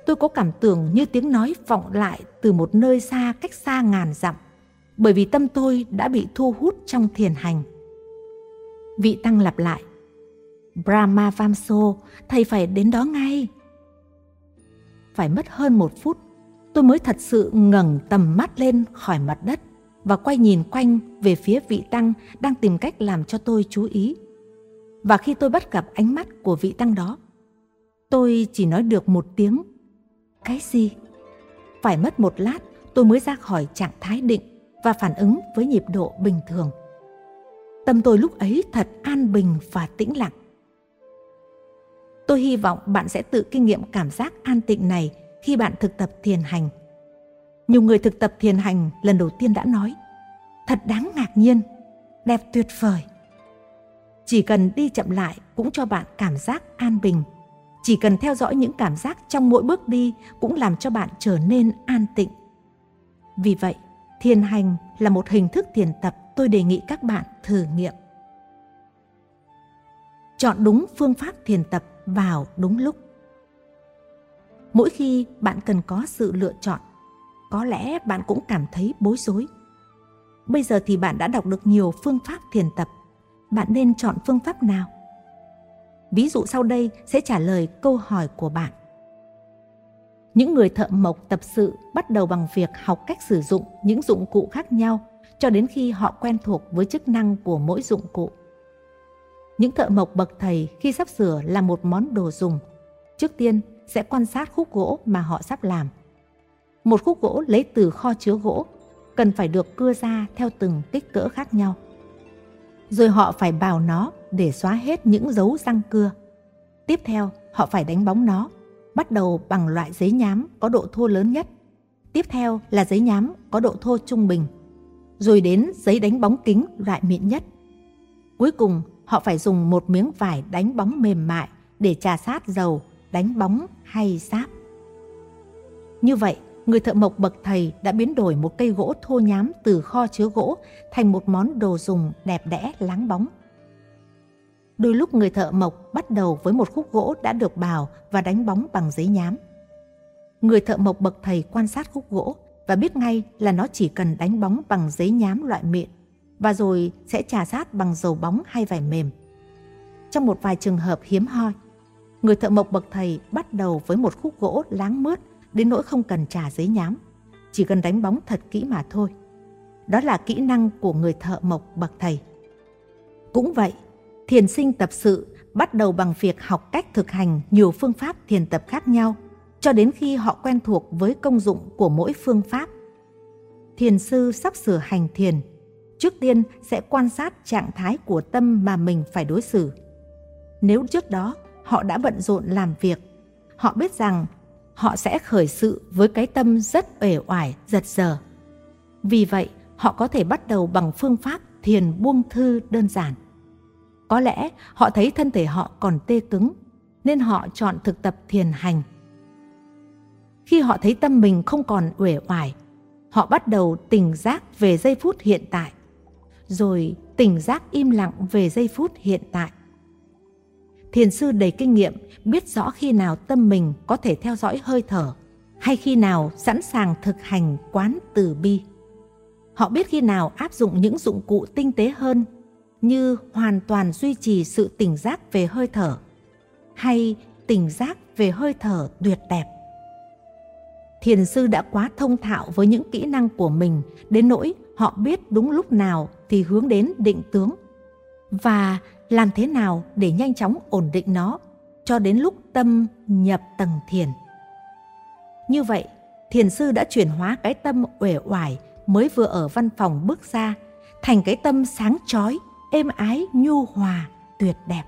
Speaker 1: tôi có cảm tưởng như tiếng nói vọng lại từ một nơi xa, cách xa ngàn dặm, bởi vì tâm tôi đã bị thu hút trong thiền hành. Vị tăng lặp lại: Brahma Vamso, thầy phải đến đó ngay. Phải mất hơn một phút, tôi mới thật sự ngẩng tầm mắt lên khỏi mặt đất và quay nhìn quanh về phía vị tăng đang tìm cách làm cho tôi chú ý. Và khi tôi bắt gặp ánh mắt của vị tăng đó, tôi chỉ nói được một tiếng: cái gì? Phải mất một lát tôi mới ra khỏi trạng thái định và phản ứng với nhịp độ bình thường. Tâm tôi lúc ấy thật an bình và tĩnh lặng. Tôi hy vọng bạn sẽ tự kinh nghiệm cảm giác an tịnh này khi bạn thực tập thiền hành. Nhiều người thực tập thiền hành lần đầu tiên đã nói: thật đáng ngạc nhiên, đẹp tuyệt vời. Chỉ cần đi chậm lại cũng cho bạn cảm giác an bình. Chỉ cần theo dõi những cảm giác trong mỗi bước đi cũng làm cho bạn trở nên an tịnh. Vì vậy, thiền hành là một hình thức thiền tập tôi đề nghị các bạn thử nghiệm. Chọn đúng phương pháp thiền tập vào đúng lúc. Mỗi khi bạn cần có sự lựa chọn, có lẽ bạn cũng cảm thấy bối rối. Bây giờ thì bạn đã đọc được nhiều phương pháp thiền tập. Bạn nên chọn phương pháp nào? Ví dụ sau đây sẽ trả lời câu hỏi của bạn. Những người thợ mộc tập sự bắt đầu bằng việc học cách sử dụng những dụng cụ khác nhau cho đến khi họ quen thuộc với chức năng của mỗi dụng cụ. Những thợ mộc bậc thầy khi sắp sửa làm một món đồ dùng, trước tiên sẽ quan sát khúc gỗ mà họ sắp làm. Một khúc gỗ lấy từ kho chứa gỗ cần phải được cưa ra theo từng kích cỡ khác nhau. Rồi họ phải bào nó để xóa hết những dấu răng cưa. Tiếp theo, họ phải đánh bóng nó, bắt đầu bằng loại giấy nhám có độ thô lớn nhất. Tiếp theo là giấy nhám có độ thô trung bình. Rồi đến giấy đánh bóng kính loại mịn nhất. Cuối cùng, họ phải dùng một miếng vải đánh bóng mềm mại để chà sát dầu, đánh bóng hay sáp. Như vậy, người thợ mộc bậc thầy đã biến đổi một cây gỗ thô nhám từ kho chứa gỗ thành một món đồ dùng đẹp đẽ láng bóng. Đôi lúc người thợ mộc bắt đầu với một khúc gỗ đã được bào và đánh bóng bằng giấy nhám. Người thợ mộc bậc thầy quan sát khúc gỗ và biết ngay là nó chỉ cần đánh bóng bằng giấy nhám loại mịn và rồi sẽ chà sát bằng dầu bóng hay vải mềm. Trong một vài trường hợp hiếm hoi, người thợ mộc bậc thầy bắt đầu với một khúc gỗ láng mướt đến nỗi không cần chà giấy nhám, chỉ cần đánh bóng thật kỹ mà thôi. Đó là kỹ năng của người thợ mộc bậc thầy. Cũng vậy, thiền sinh tập sự bắt đầu bằng việc học cách thực hành nhiều phương pháp thiền tập khác nhau cho đến khi họ quen thuộc với công dụng của mỗi phương pháp. Thiền sư sắp sửa hành thiền, trước tiên sẽ quan sát trạng thái của tâm mà mình phải đối xử. Nếu trước đó họ đã bận rộn làm việc, họ biết rằng họ sẽ khởi sự với cái tâm rất uể oải, giật giở. Vì vậy, họ có thể bắt đầu bằng phương pháp thiền buông thư đơn giản. Có lẽ họ thấy thân thể họ còn tê cứng, nên họ chọn thực tập thiền hành. Khi họ thấy tâm mình không còn uể oải, họ bắt đầu tỉnh giác về giây phút hiện tại, rồi tỉnh giác im lặng về giây phút hiện tại. Thiền sư đầy kinh nghiệm biết rõ khi nào tâm mình có thể theo dõi hơi thở hay khi nào sẵn sàng thực hành quán từ bi. Họ biết khi nào áp dụng những dụng cụ tinh tế hơn như hoàn toàn duy trì sự tỉnh giác về hơi thở hay tỉnh giác về hơi thở tuyệt đẹp. Thiền sư đã quá thông thạo với những kỹ năng của mình đến nỗi họ biết đúng lúc nào thì hướng đến định tướng và làm thế nào để nhanh chóng ổn định nó cho đến lúc tâm nhập tầng thiền. Như vậy, thiền sư đã chuyển hóa cái tâm uể oải mới vừa ở văn phòng bước ra thành cái tâm sáng chói, êm ái, nhu hòa, tuyệt đẹp.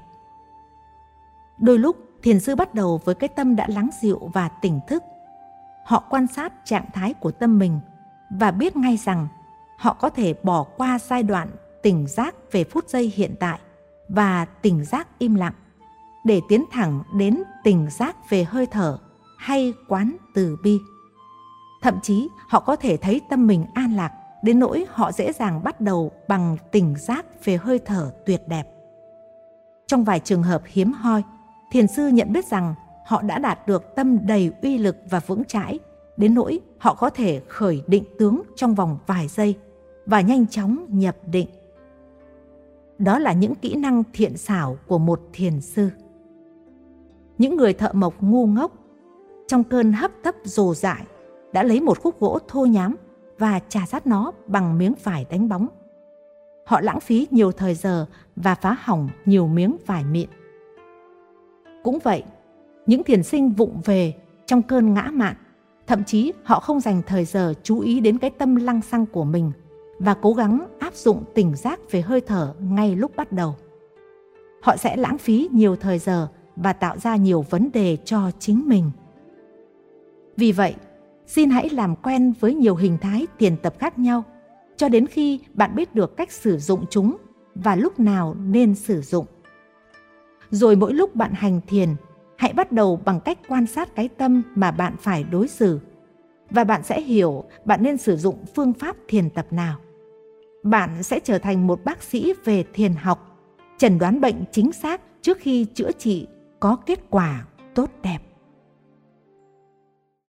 Speaker 1: Đôi lúc, thiền sư bắt đầu với cái tâm đã lắng dịu và tỉnh thức. Họ quan sát trạng thái của tâm mình và biết ngay rằng họ có thể bỏ qua giai đoạn tỉnh giác về phút giây hiện tại và tỉnh giác im lặng để tiến thẳng đến tỉnh giác về hơi thở hay quán từ bi. Thậm chí họ có thể thấy tâm mình an lạc đến nỗi họ dễ dàng bắt đầu bằng tỉnh giác về hơi thở tuyệt đẹp. Trong vài trường hợp hiếm hoi, thiền sư nhận biết rằng họ đã đạt được tâm đầy uy lực và vững chãi, đến nỗi họ có thể khởi định tướng trong vòng vài giây và nhanh chóng nhập định. Đó là những kỹ năng thiện xảo của một thiền sư. Những người thợ mộc ngu ngốc, trong cơn hấp tấp rồ dại, đã lấy một khúc gỗ thô nhám và chà sát nó bằng miếng vải đánh bóng. Họ lãng phí nhiều thời giờ và phá hỏng nhiều miếng vải mịn. Cũng vậy, những thiền sinh vụng về trong cơn ngã mạn, thậm chí họ không dành thời giờ chú ý đến cái tâm lăng xăng của mình và cố gắng áp dụng tỉnh giác về hơi thở ngay lúc bắt đầu. Họ sẽ lãng phí nhiều thời giờ và tạo ra nhiều vấn đề cho chính mình. Vì vậy, xin hãy làm quen với nhiều hình thái thiền tập khác nhau cho đến khi bạn biết được cách sử dụng chúng và lúc nào nên sử dụng. Rồi mỗi lúc bạn hành thiền, hãy bắt đầu bằng cách quan sát cái tâm mà bạn phải đối xử, và bạn sẽ hiểu bạn nên sử dụng phương pháp thiền tập nào. Bạn sẽ trở thành một bác sĩ về thiền học, chẩn đoán bệnh chính xác trước khi chữa trị có kết quả tốt đẹp.